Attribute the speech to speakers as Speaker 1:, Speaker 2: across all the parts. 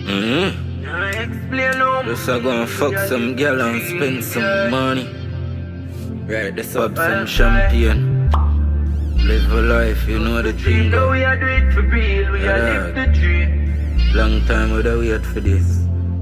Speaker 1: Just a go and fuck some girl and spend some money. Right, this up some champagne. Live a life, you know the thing.
Speaker 2: Though we are do it for real, we are live the dream.
Speaker 1: Long time we don't wait for this.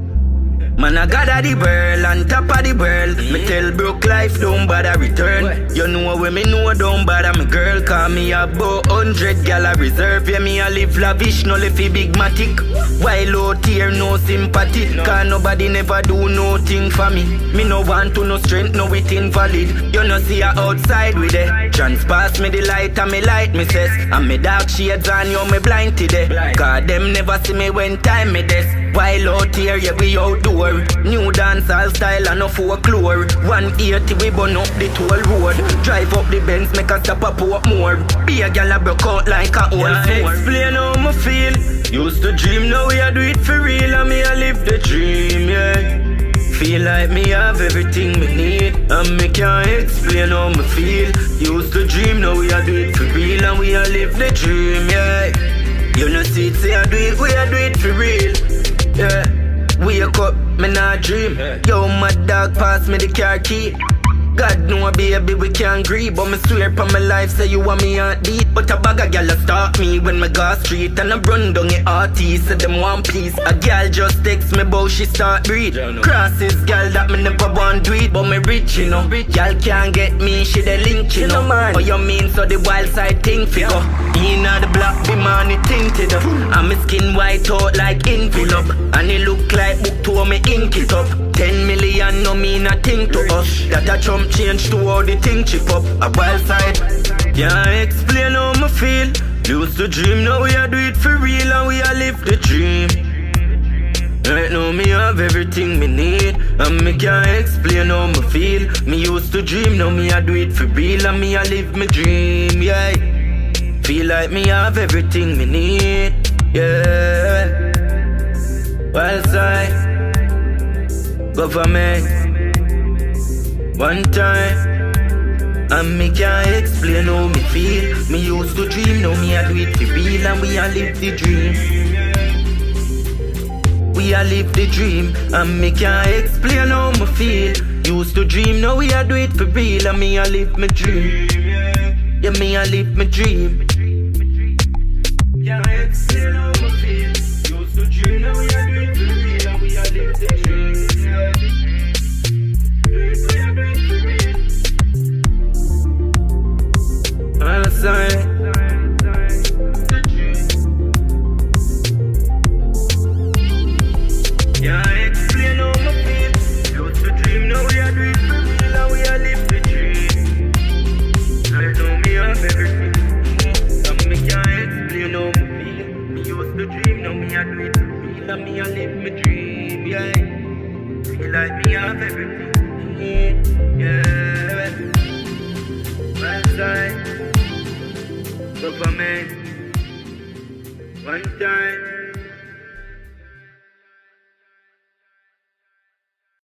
Speaker 3: Man, I got the world, on top of the world. Me tell broke life, don't bother return. You know when me know, don't bother me girl. Call me about 100 gal I reserve. Yeah, me I live lavish, no lefty big matic. While out here, no sympathy. Cause nobody never do nothing for me. Me no want to no strength, no it invalid. You no see her outside with it. Chance pass me the light and me light me says. And me dark shades on you, me blind today. Cause them never see me when time me des. While out here, yeah, we outdoor. New dancehall style and no folklore. 180 we burn up the toll road. Drive up the Benz, make a stop up up more. Be a gal a broke out like a old fool. Explain how me feel. Used to dream, now we a do it for real. And me a live the dream, yeah. Feel like me have everything me need. And me can't explain how me feel. Used to dream, now we a do it for real. And we a live the dream, yeah. You know see it, say I do it, we a do it for real. Yeah, wake up, me not dream. Yo, my dog pass me the car key. God know baby we can't agree. But me swear upon my life say you want me on deep. But a bag of gal stop me when me go street. And I run down the artist say them want peace. A gal just text me about she start breathe. Crosses gal that me never want do it. But me rich you know. Gal can't get me, she the link you know. Oh you mean so the wild side thing figure. Inna the black be man it tinted up. And me skin white out like envelope. And it look like book to me ink it up. 10 million no mean a thing to us. That a chump change to all the thing chip up. A wild side. Can't explain how me feel. Used to dream, now we a do it for real. And we a live the dream. Right now me have everything me need. And me can't explain how me feel. Me used to dream, now me a do it for real. And me a live my dream, yeah. Feel like me have everything me need, yeah. Wild side. Government. One time. And me can't explain how me feel. Me used to dream, now me a do it for real. And we a live the dream. We a live the dream. And me can't explain how me feel. Used to dream, now we a do it for real. And me a live my dream. Yeah, me a live my dream. Can't explain how me feel. Used to dream, now we a do it for real. And we a live the dream. Side. Can't explain how me feel. Used to dream, now we a do it for real. And we a live the dream. Right now me have everything. And me can't explain how me feel. Me used to dream, now me a do it for real. And me a live my dream, yeah. Feel like me have everything, yeah. Right side. Government. One time.